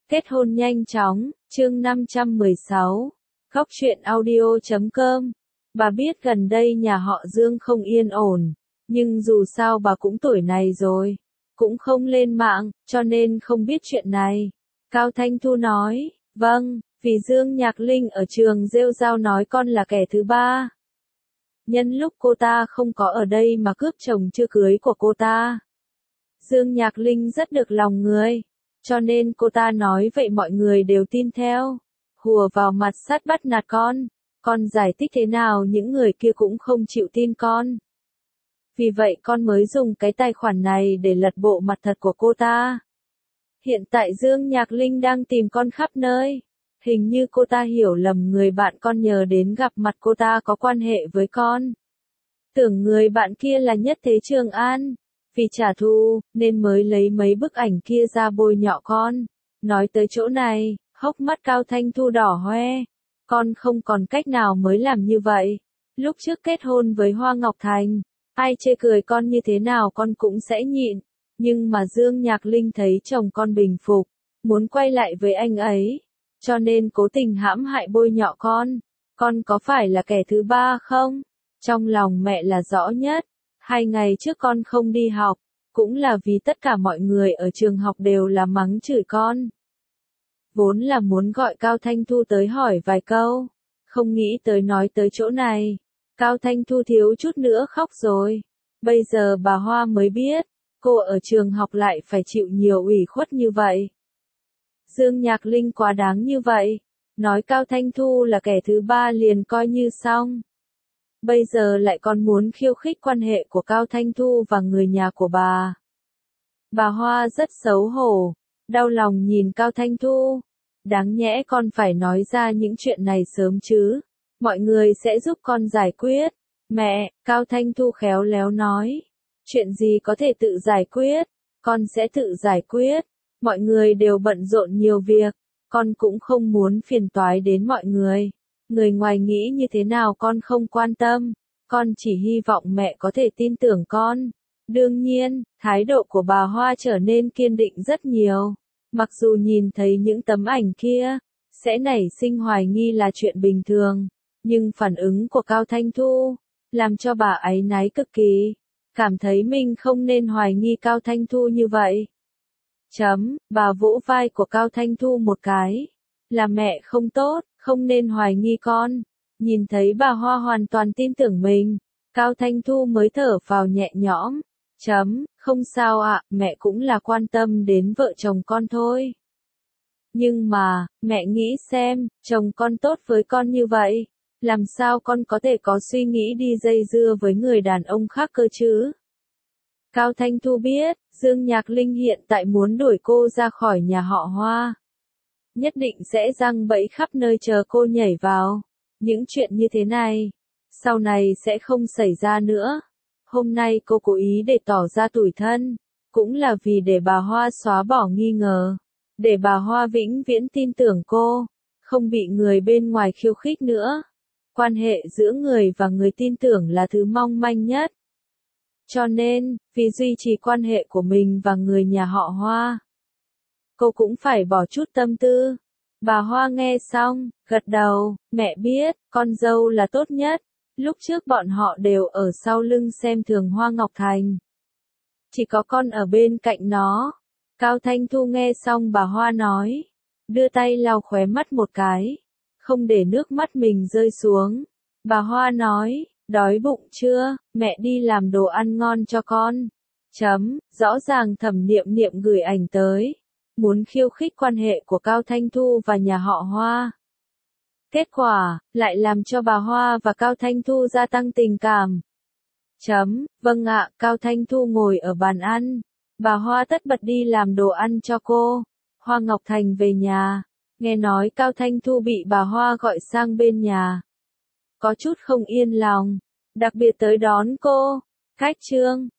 Kết hôn nhanh chóng, chương 516. Góc truyện audio.com. Bà biết gần đây nhà họ Dương không yên ổn, nhưng dù sao bà cũng tuổi này rồi, cũng không lên mạng, cho nên không biết chuyện này. Cao Thanh Thu nói, vâng, vì Dương Nhạc Linh ở trường rêu rao nói con là kẻ thứ ba. Nhân lúc cô ta không có ở đây mà cướp chồng chưa cưới của cô ta. Dương Nhạc Linh rất được lòng người, cho nên cô ta nói vậy mọi người đều tin theo. Hùa vào mặt sắt bắt nạt con giải thích thế nào những người kia cũng không chịu tin con. Vì vậy con mới dùng cái tài khoản này để lật bộ mặt thật của cô ta. Hiện tại Dương Nhạc Linh đang tìm con khắp nơi. Hình như cô ta hiểu lầm người bạn con nhờ đến gặp mặt cô ta có quan hệ với con. Tưởng người bạn kia là Nhất Thế Trường An. Vì trả thù, nên mới lấy mấy bức ảnh kia ra bôi nhọ con. Nói tới chỗ này, hốc mắt Cao Thanh Thu đỏ hoe. Con không còn cách nào mới làm như vậy. Lúc trước kết hôn với Hoa Ngọc Thành, ai chê cười con như thế nào con cũng sẽ nhịn. Nhưng mà Dương Nhạc Linh thấy chồng con bình phục, muốn quay lại với anh ấy. Cho nên cố tình hãm hại bôi nhọ con. Con có phải là kẻ thứ ba không? Trong lòng mẹ là rõ nhất. 2 ngày trước con không đi học, cũng là vì tất cả mọi người ở trường học đều là mắng chửi con. Vốn là muốn gọi Cao Thanh Thu tới hỏi vài câu, không nghĩ tới nói tới chỗ này. Cao Thanh Thu thiếu chút nữa khóc rồi. Bây giờ bà Hoa mới biết, cô ở trường học lại phải chịu nhiều ủy khuất như vậy. Dương Nhạc Linh quá đáng như vậy, nói Cao Thanh Thu là kẻ thứ ba liền coi như xong. Bây giờ lại còn muốn khiêu khích quan hệ của Cao Thanh Thu và người nhà của bà. Bà Hoa rất xấu hổ, đau lòng nhìn Cao Thanh Thu. Đáng nhẽ con phải nói ra những chuyện này sớm chứ. Mọi người sẽ giúp con giải quyết. Mẹ, Cao Thanh Thu khéo léo nói. Chuyện gì có thể tự giải quyết, con sẽ tự giải quyết. Mọi người đều bận rộn nhiều việc, con cũng không muốn phiền toái đến mọi người. Người ngoài nghĩ như thế nào con không quan tâm, con chỉ hy vọng mẹ có thể tin tưởng con. Đương nhiên, thái độ của bà Hoa trở nên kiên định rất nhiều. Mặc dù nhìn thấy những tấm ảnh kia, sẽ nảy sinh hoài nghi là chuyện bình thường, nhưng phản ứng của Cao Thanh Thu, làm cho bà áy náy cực kỳ, cảm thấy mình không nên hoài nghi Cao Thanh Thu như vậy. Bà vỗ vai của Cao Thanh Thu một cái, là mẹ không tốt, không nên hoài nghi con. Nhìn thấy bà Hoa hoàn toàn tin tưởng mình, Cao Thanh Thu mới thở vào nhẹ nhõm. Không sao ạ, mẹ cũng là quan tâm đến vợ chồng con thôi. Nhưng mà, mẹ nghĩ xem, chồng con tốt với con như vậy, làm sao con có thể có suy nghĩ đi dây dưa với người đàn ông khác cơ chứ? Cao Thanh Thu biết, Dương Nhạc Linh hiện tại muốn đuổi cô ra khỏi nhà họ Hoa. Nhất định sẽ giăng bẫy khắp nơi chờ cô nhảy vào. Những chuyện như thế này, sau này sẽ không xảy ra nữa. Hôm nay cô cố ý để tỏ ra tủi thân, cũng là vì để bà Hoa xóa bỏ nghi ngờ. Để bà Hoa vĩnh viễn tin tưởng cô, không bị người bên ngoài khiêu khích nữa. Quan hệ giữa người và người tin tưởng là thứ mong manh nhất. Cho nên, vì duy trì quan hệ của mình và người nhà họ Hoa, cô cũng phải bỏ chút tâm tư. Bà Hoa nghe xong, gật đầu, mẹ biết, con dâu là tốt nhất. Lúc trước bọn họ đều ở sau lưng xem thường Hoa Ngọc Thành. Chỉ có con ở bên cạnh nó. Cao Thanh Thu nghe xong bà Hoa nói, đưa tay lau khóe mắt một cái, không để nước mắt mình rơi xuống. Bà Hoa nói, đói bụng chưa, mẹ đi làm đồ ăn ngon cho con. Rõ ràng Thẩm Niệm Niệm gửi ảnh tới, muốn khiêu khích quan hệ của Cao Thanh Thu và nhà họ Hoa. Kết quả, lại làm cho bà Hoa và Cao Thanh Thu gia tăng tình cảm. Vâng ạ, Cao Thanh Thu ngồi ở bàn ăn. Bà Hoa tất bật đi làm đồ ăn cho cô. Hoa Ngọc Thành về nhà. Nghe nói Cao Thanh Thu bị bà Hoa gọi sang bên nhà. Có chút không yên lòng. Đặc biệt tới đón cô. Khách trương.